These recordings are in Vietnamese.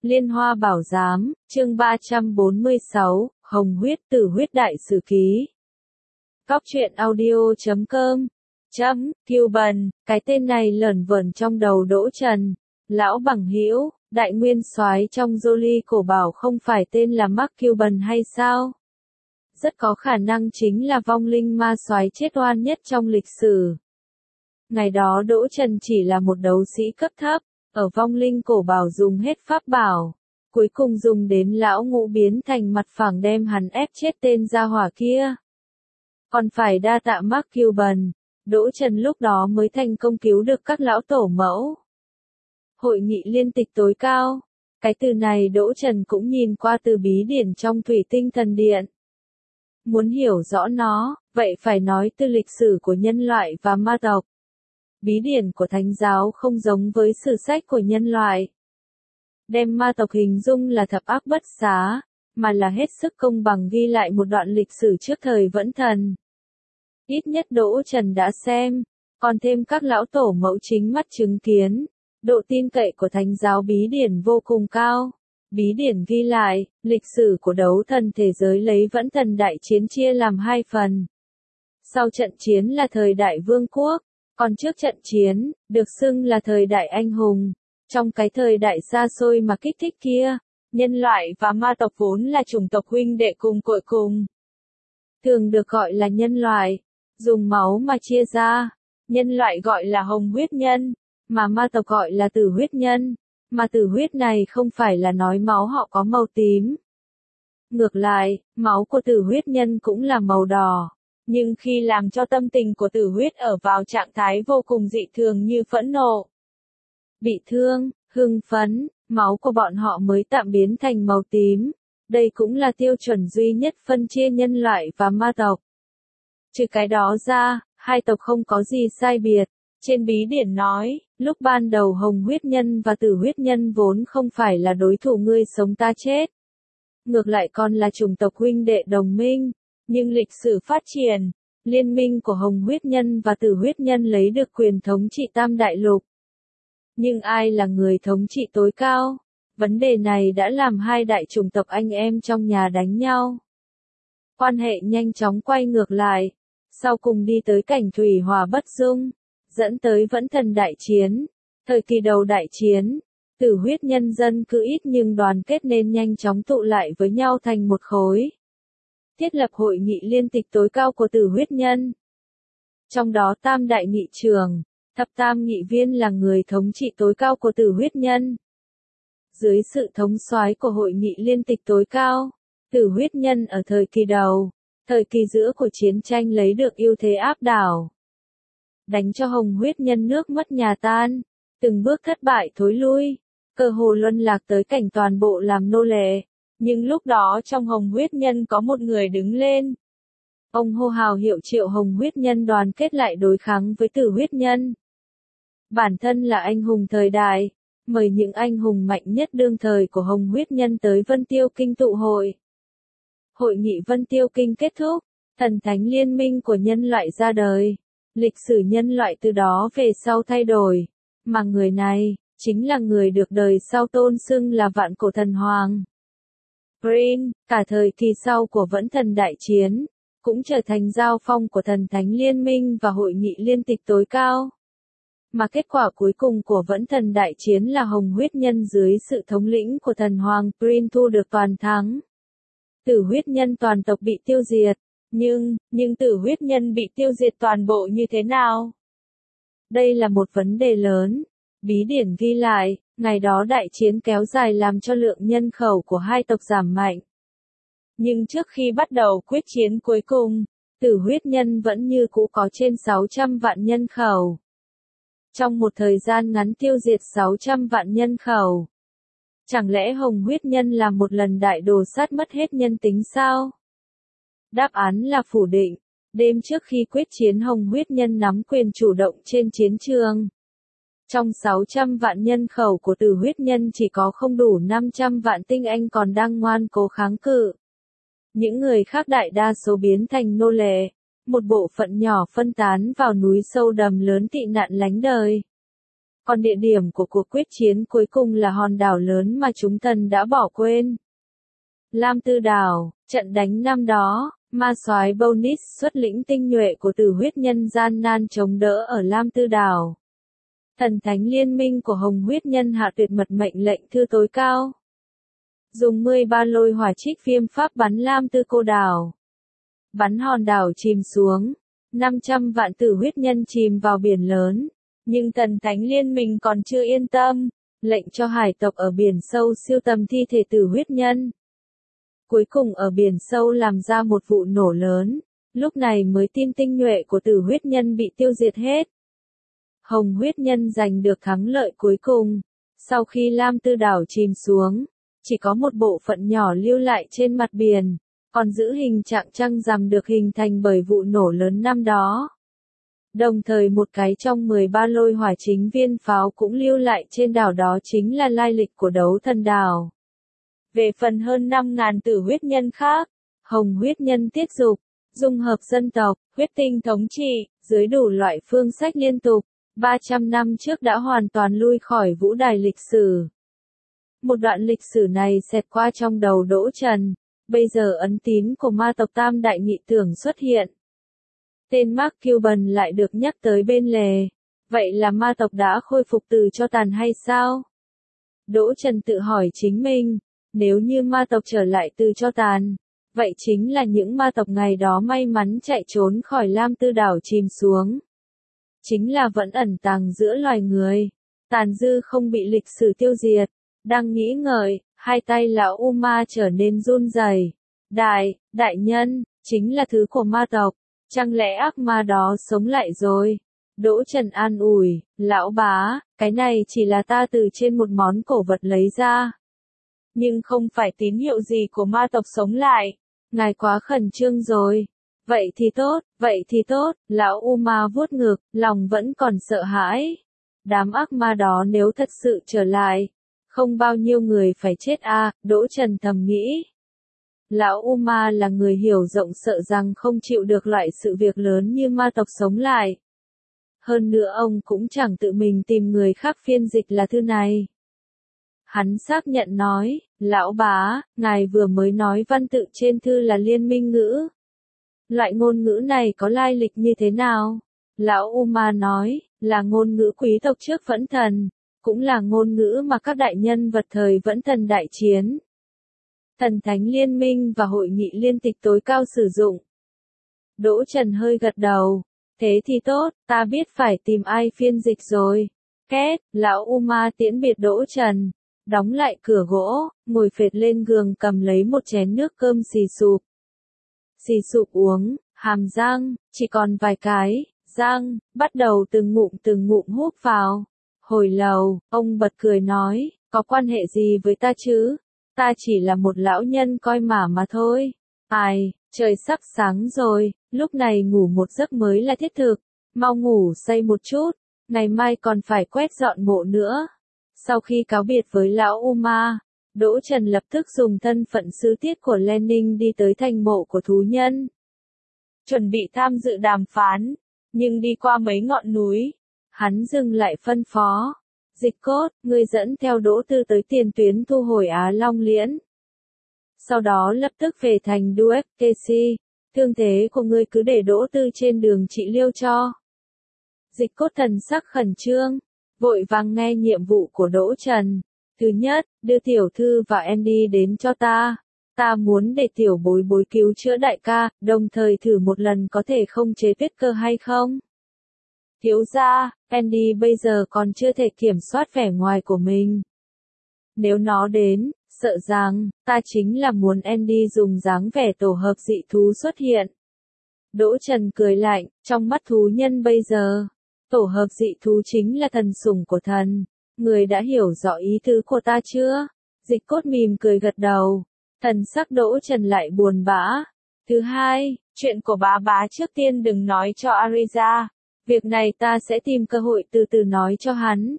Liên Hoa Bảo Giám, chương 346, Hồng Huyết Tử Huyết Đại Sử Ký. Cóc truyện audio.com. Cuban, cái tên này lởn vởn trong đầu Đỗ Trần. Lão bằng hữu, đại nguyên soái trong Jolie cổ bảo không phải tên là Mark Cuban hay sao? Rất có khả năng chính là vong linh ma soái chết oan nhất trong lịch sử. Ngày đó Đỗ Trần chỉ là một đấu sĩ cấp thấp, ở vong linh cổ bảo dùng hết pháp bảo, cuối cùng dùng đến lão ngũ biến thành mặt phẳng đem hắn ép chết tên gia hỏa kia. Còn phải đa tạ Mark Cuban, Đỗ Trần lúc đó mới thành công cứu được các lão tổ mẫu. Hội nghị liên tịch tối cao, cái từ này Đỗ Trần cũng nhìn qua từ bí điển trong Thủy Tinh Thần Điện. Muốn hiểu rõ nó, vậy phải nói từ lịch sử của nhân loại và ma tộc. Bí điển của Thánh giáo không giống với sử sách của nhân loại. Đem ma tộc hình dung là thập ác bất xá, mà là hết sức công bằng ghi lại một đoạn lịch sử trước thời Vẫn Thần. Ít nhất Đỗ Trần đã xem, còn thêm các lão tổ mẫu chính mắt chứng kiến, độ tin cậy của Thánh giáo bí điển vô cùng cao. Bí điển ghi lại, lịch sử của đấu thần thế giới lấy Vẫn Thần đại chiến chia làm hai phần. Sau trận chiến là thời đại vương quốc, còn trước trận chiến, được xưng là thời đại anh hùng. Trong cái thời đại xa xôi mà kích thích kia, nhân loại và ma tộc vốn là chủng tộc huynh đệ cùng cội cùng. Thường được gọi là nhân loại, dùng máu mà chia ra, nhân loại gọi là hồng huyết nhân, mà ma tộc gọi là tử huyết nhân, mà tử huyết này không phải là nói máu họ có màu tím. Ngược lại, máu của tử huyết nhân cũng là màu đỏ. Nhưng khi làm cho tâm tình của tử huyết ở vào trạng thái vô cùng dị thường như phẫn nộ, bị thương, hưng phấn, máu của bọn họ mới tạm biến thành màu tím. Đây cũng là tiêu chuẩn duy nhất phân chia nhân loại và ma tộc. Trừ cái đó ra, hai tộc không có gì sai biệt. Trên bí điển nói, lúc ban đầu hồng huyết nhân và tử huyết nhân vốn không phải là đối thủ ngươi sống ta chết. Ngược lại còn là chủng tộc huynh đệ đồng minh. Nhưng lịch sử phát triển, liên minh của hồng huyết nhân và tử huyết nhân lấy được quyền thống trị Tam Đại Lục. Nhưng ai là người thống trị tối cao? Vấn đề này đã làm hai đại chủng tộc anh em trong nhà đánh nhau. Quan hệ nhanh chóng quay ngược lại, sau cùng đi tới cảnh thủy hòa bất dung, dẫn tới Vẫn Thần đại chiến. Thời kỳ đầu đại chiến, tử huyết nhân dân cứ ít nhưng đoàn kết nên nhanh chóng tụ lại với nhau thành một khối. Thiết lập hội nghị liên tịch tối cao của tử huyết nhân. Trong đó tam đại nghị trường, thập tam nghị viên là người thống trị tối cao của tử huyết nhân. Dưới sự thống soái của hội nghị liên tịch tối cao, tử huyết nhân ở thời kỳ đầu, thời kỳ giữa của chiến tranh lấy được ưu thế áp đảo. Đánh cho hồng huyết nhân nước mất nhà tan, từng bước thất bại thối lui, cơ hồ luân lạc tới cảnh toàn bộ làm nô lệ. Nhưng lúc đó trong hồng huyết nhân có một người đứng lên. Ông hô hào hiệu triệu hồng huyết nhân đoàn kết lại đối kháng với tử huyết nhân. Bản thân là anh hùng thời đại, mời những anh hùng mạnh nhất đương thời của hồng huyết nhân tới Vân Tiêu Kinh tụ hội. Hội nghị Vân Tiêu Kinh kết thúc, thần thánh liên minh của nhân loại ra đời. Lịch sử nhân loại từ đó về sau thay đổi, mà người này, chính là người được đời sau tôn xưng là vạn cổ thần hoàng. Green, cả thời kỳ sau của Vẫn Thần đại chiến, cũng trở thành giao phong của thần thánh liên minh và hội nghị liên tịch tối cao. Mà kết quả cuối cùng của Vẫn Thần đại chiến là hồng huyết nhân dưới sự thống lĩnh của thần hoàng Green thu được toàn thắng. Tử huyết nhân toàn tộc bị tiêu diệt, nhưng tử huyết nhân bị tiêu diệt toàn bộ như thế nào? Đây là một vấn đề lớn. Bí điển ghi lại, ngày đó đại chiến kéo dài làm cho lượng nhân khẩu của hai tộc giảm mạnh. Nhưng trước khi bắt đầu quyết chiến cuối cùng, tử huyết nhân vẫn như cũ có trên 600 vạn nhân khẩu. Trong một thời gian ngắn tiêu diệt 600 vạn nhân khẩu. Chẳng lẽ hồng huyết nhân làm một lần đại đồ sát mất hết nhân tính sao? Đáp án là phủ định. Đêm trước khi quyết chiến hồng huyết nhân nắm quyền chủ động trên chiến trường. Trong 600 vạn nhân khẩu của tử huyết nhân chỉ có không đủ 500 vạn tinh anh còn đang ngoan cố kháng cự. Những người khác đại đa số biến thành nô lệ, một bộ phận nhỏ phân tán vào núi sâu đầm lớn tị nạn lánh đời. Còn địa điểm của cuộc quyết chiến cuối cùng là hòn đảo lớn mà chúng thần đã bỏ quên. Lam Tư Đảo, trận đánh năm đó, ma soái Bonus xuất lĩnh tinh nhuệ của Tử Huyết Nhân gian nan chống đỡ ở Lam Tư Đảo. Thần thánh liên minh của Hồng Huyết Nhân hạ tuyệt mật mệnh lệnh thư tối cao. Dùng 13 lôi hỏa trích viêm pháp bắn Lam Tư Cô Đảo. Bắn hòn đảo chìm xuống. 500 vạn Tử Huyết Nhân chìm vào biển lớn. Nhưng thần thánh liên minh còn chưa yên tâm. Lệnh cho hải tộc ở biển sâu siêu tầm thi thể Tử Huyết Nhân. Cuối cùng ở biển sâu làm ra một vụ nổ lớn. Lúc này mới tin tinh nhuệ của Tử Huyết Nhân bị tiêu diệt hết. Hồng Huyết Nhân giành được thắng lợi cuối cùng. Sau khi Lam Tư Đảo chìm xuống, chỉ có một bộ phận nhỏ lưu lại trên mặt biển, còn giữ hình trạng trăng rằm được hình thành bởi vụ nổ lớn năm đó. Đồng thời một cái trong 13 lôi hỏa chính viên pháo cũng lưu lại trên đảo, đó chính là lai lịch của Đấu Thần Đảo. Về phần hơn 5.000 Tử Huyết Nhân khác, Hồng Huyết Nhân tiết dục, dung hợp dân tộc, huyết tinh thống trị, dưới đủ loại phương sách liên tục, 300 năm trước đã hoàn toàn lui khỏi vũ đài lịch sử. Một đoạn lịch sử này xẹt qua trong đầu Đỗ Trần, bây giờ ấn tín của ma tộc Tam Đại Nghị Tưởng xuất hiện. Tên Mark Cuban lại được nhắc tới bên lề. Vậy là ma tộc đã khôi phục từ cho tàn hay sao? Đỗ Trần tự hỏi chính mình, nếu như ma tộc trở lại từ cho tàn, vậy chính là những ma tộc ngày đó may mắn chạy trốn khỏi Lam Tư Đảo chìm xuống. Chính là vẫn ẩn tàng giữa loài người, tàn dư không bị lịch sử tiêu diệt. Đang nghĩ ngợi, hai tay lão Uma trở nên run rẩy. Đại nhân, chính là thứ của ma tộc, chẳng lẽ ác ma đó sống lại rồi? Đỗ Trần an ủi, lão bá, cái này chỉ là ta từ trên một món cổ vật lấy ra. Nhưng không phải tín hiệu gì của ma tộc sống lại. Ngài quá khẩn trương rồi. Vậy thì tốt, lão Uma vuốt ngực, lòng vẫn còn sợ hãi. Đám ác ma đó nếu thật sự trở lại, không bao nhiêu người phải chết à, Đỗ Trần thầm nghĩ. Lão Uma là người hiểu rộng, sợ rằng không chịu được loại sự việc lớn như ma tộc sống lại. Hơn nữa ông cũng chẳng tự mình tìm người khác phiên dịch là thư này. Hắn xác nhận nói, lão bá, ngài vừa mới nói văn tự trên thư là liên minh ngữ. Loại ngôn ngữ này có lai lịch như thế nào? Lão Uma nói, là ngôn ngữ quý tộc trước Vẫn Thần, cũng là ngôn ngữ mà các đại nhân vật thời Vẫn Thần đại chiến. Thần Thánh Liên minh và Hội nghị Liên tịch tối cao sử dụng. Đỗ Trần hơi gật đầu. Thế thì tốt, ta biết phải tìm ai phiên dịch rồi. Két, lão Uma tiễn biệt Đỗ Trần. Đóng lại cửa gỗ, ngồi phệt lên giường cầm lấy một chén nước cơm xì sụp. Xì sụp uống, hàm răng, chỉ còn vài cái, răng, bắt đầu từng ngụm húp vào. Hồi lâu, ông bật cười nói, có quan hệ gì với ta chứ? Ta chỉ là một lão nhân coi mả mà thôi. Ai, trời sắp sáng rồi, lúc này ngủ một giấc mới là thiết thực. Mau ngủ say một chút, ngày mai còn phải quét dọn mộ nữa. Sau khi cáo biệt với lão Uma, Đỗ Trần lập tức dùng thân phận sứ tiết của Lenin đi tới thành mộ của thú nhân. Chuẩn bị tham dự đàm phán, nhưng đi qua mấy ngọn núi, hắn dừng lại phân phó. Dịch Cốt, ngươi dẫn theo Đỗ Tư tới tiền tuyến thu hồi Á Long Liễn. Sau đó lập tức về thành Duefkesi, thương thế của ngươi cứ để Đỗ Tư trên đường trị liêu cho. Dịch Cốt thần sắc khẩn trương, vội vàng nghe nhiệm vụ của Đỗ Trần. Thứ nhất, đưa tiểu thư và Andy đến cho ta. Ta muốn để tiểu bối bối cứu chữa đại ca, đồng thời thử một lần có thể không chế Peter hay không. Thiếu gia, Andy bây giờ còn chưa thể kiểm soát vẻ ngoài của mình. Nếu nó đến, sợ rằng, ta chính là muốn Andy dùng dáng vẻ tổ hợp dị thú xuất hiện. Đỗ Trần cười lạnh, trong mắt thú nhân bây giờ, tổ hợp dị thú chính là thần sủng của thần. Người đã hiểu rõ ý tứ của ta chưa? Dịch Cốt mỉm cười gật đầu. Thần sắc Đỗ Trần lại buồn bã. Thứ hai, chuyện của bá trước tiên đừng nói cho Ariza. Việc này ta sẽ tìm cơ hội từ từ nói cho hắn.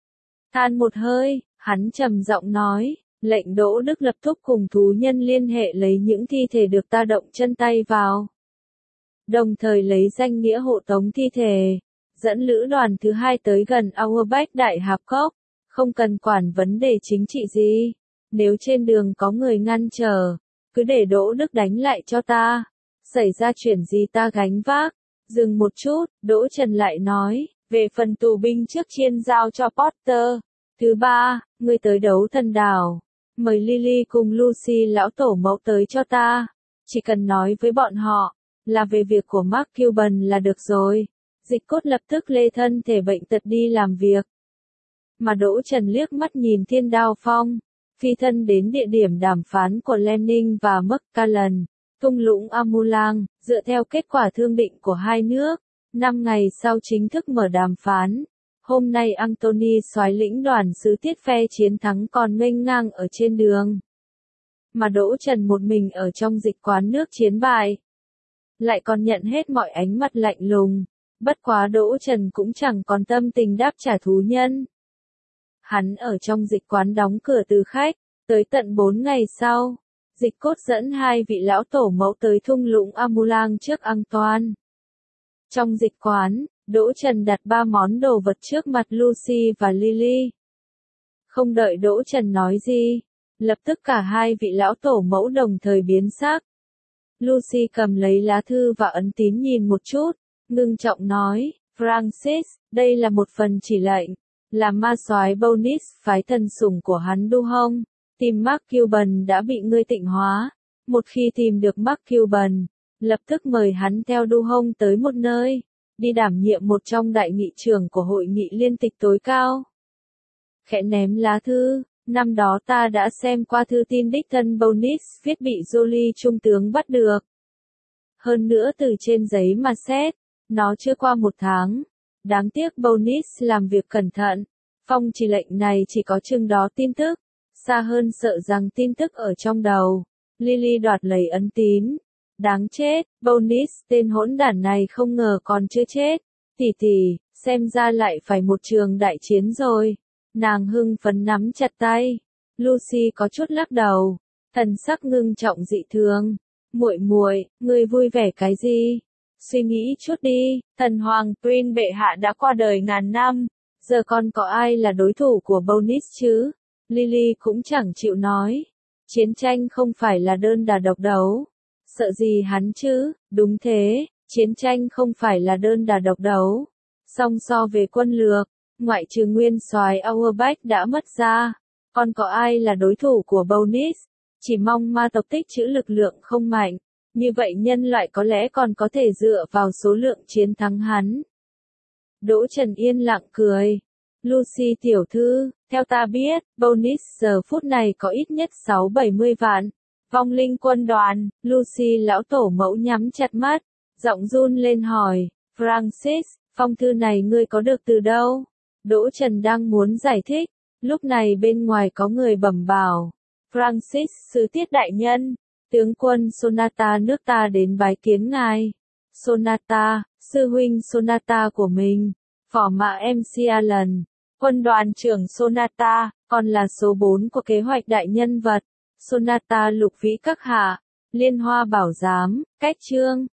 Than một hơi, hắn trầm giọng nói, lệnh Đỗ Đức lập tức cùng thú nhân liên hệ lấy những thi thể được ta động chân tay vào. Đồng thời lấy danh nghĩa hộ tống thi thể. dẫn lữ đoàn thứ 2 tới gần Auerbach Đại Hạp Cốc, không cần quản vấn đề chính trị gì. Nếu trên đường có người ngăn trở, cứ để Đỗ Đức đánh lại cho ta. Xảy ra chuyện gì ta gánh vác. Dừng một chút, Đỗ Trần lại nói, về phần tù binh trước chiên giao cho Porter. Thứ ba, ngươi tới Đấu Thần Đảo. Mời Lily cùng Lucy lão tổ mẫu tới cho ta. Chỉ cần nói với bọn họ, là về việc của Mark Cuban là được rồi. Dịch Cốt lập tức lê thân thể bệnh tật đi làm việc. Mà Đỗ Trần liếc mắt nhìn Thiên Đao Phong, phi thân đến địa điểm đàm phán của Lenin và McClellan, thung lũng Amulang, dựa theo kết quả thương định của hai nước. 5 ngày sau chính thức mở đàm phán. Hôm nay Anthony soái lĩnh đoàn sứ tiết phe chiến thắng còn nghênh ngang ở trên đường. Mà Đỗ Trần một mình ở trong dịch quán nước chiến bại. Lại còn nhận hết mọi ánh mắt lạnh lùng. Bất quá Đỗ Trần cũng chẳng còn tâm tình đáp trả thú nhân. Hắn ở trong dịch quán đóng cửa từ khách, tới tận 4 ngày sau. Dịch Cốt dẫn hai vị lão tổ mẫu tới thung lũng Amulang trước Antoine. Trong dịch quán, Đỗ Trần đặt 3 món đồ vật trước mặt Lucy và Lily. Không đợi Đỗ Trần nói gì, lập tức cả hai vị lão tổ mẫu đồng thời biến sắc. Lucy cầm lấy lá thư và ấn tín nhìn một chút, ngưng trọng nói, Francis, đây là một phần chỉ lệnh, là ma soái Bonis phái thần sủng của hắn đu hông, tìm Mark Cuban đã bị ngươi tịnh hóa. Một khi tìm được Mark Cuban, lập tức mời hắn theo đu hông tới một nơi, đi đảm nhiệm một trong đại nghị trưởng của hội nghị liên tịch tối cao. Khẽ ném lá thư, năm đó ta đã xem qua thư tin đích thân Bonis viết bị Jolie trung tướng bắt được. Hơn nữa từ trên giấy mà xét, nó chưa qua 1 tháng. Đáng tiếc Bonis làm việc cẩn thận. Phong chỉ lệnh này chỉ có chừng đó tin tức. Xa hơn sợ rằng tin tức ở trong đầu. Lily đoạt lấy ấn tín. Đáng chết, Bonis tên hỗn đản này không ngờ còn chưa chết. Tỷ, xem ra lại phải một trường đại chiến rồi. Nàng hưng phấn nắm chặt tay. Lucy có chút lắc đầu. Thần sắc ngưng trọng dị thường. Muội, ngươi vui vẻ cái gì? Suy nghĩ chút đi, thần hoàng Prince bệ hạ đã qua đời ngàn năm, giờ còn có ai là đối thủ của Bonis chứ? Lily cũng chẳng chịu nói. Chiến tranh không phải là đơn đà độc đấu. Sợ gì hắn chứ? Đúng thế, chiến tranh không phải là đơn đà độc đấu. Song so về quân lược, ngoại trừ nguyên soái Auerbach đã mất ra, còn có ai là đối thủ của Bonis? Chỉ mong ma tộc tích trữ lực lượng không mạnh. Như vậy nhân loại có lẽ còn có thể dựa vào số lượng chiến thắng hắn. Đỗ Trần yên lặng cười. Lucy tiểu thư, theo ta biết, Bonis giờ phút này có ít nhất 60-70 vạn. Vong linh quân đoàn, Lucy lão tổ mẫu nhắm chặt mắt, giọng run lên hỏi, Francis, phong thư này ngươi có được từ đâu? Đỗ Trần đang muốn giải thích, lúc này bên ngoài có người bẩm bảo. Francis sứ tiết đại nhân. Tướng quân Sonata nước ta đến bái kiến ngài. Sonata, sư huynh Sonata của mình. Phỏ mã MC Allen. Quân đoàn trưởng Sonata, còn là số 4 của kế hoạch đại nhân vật. Sonata lục vĩ các hạ. Liên hoa bảo giám, cách chương.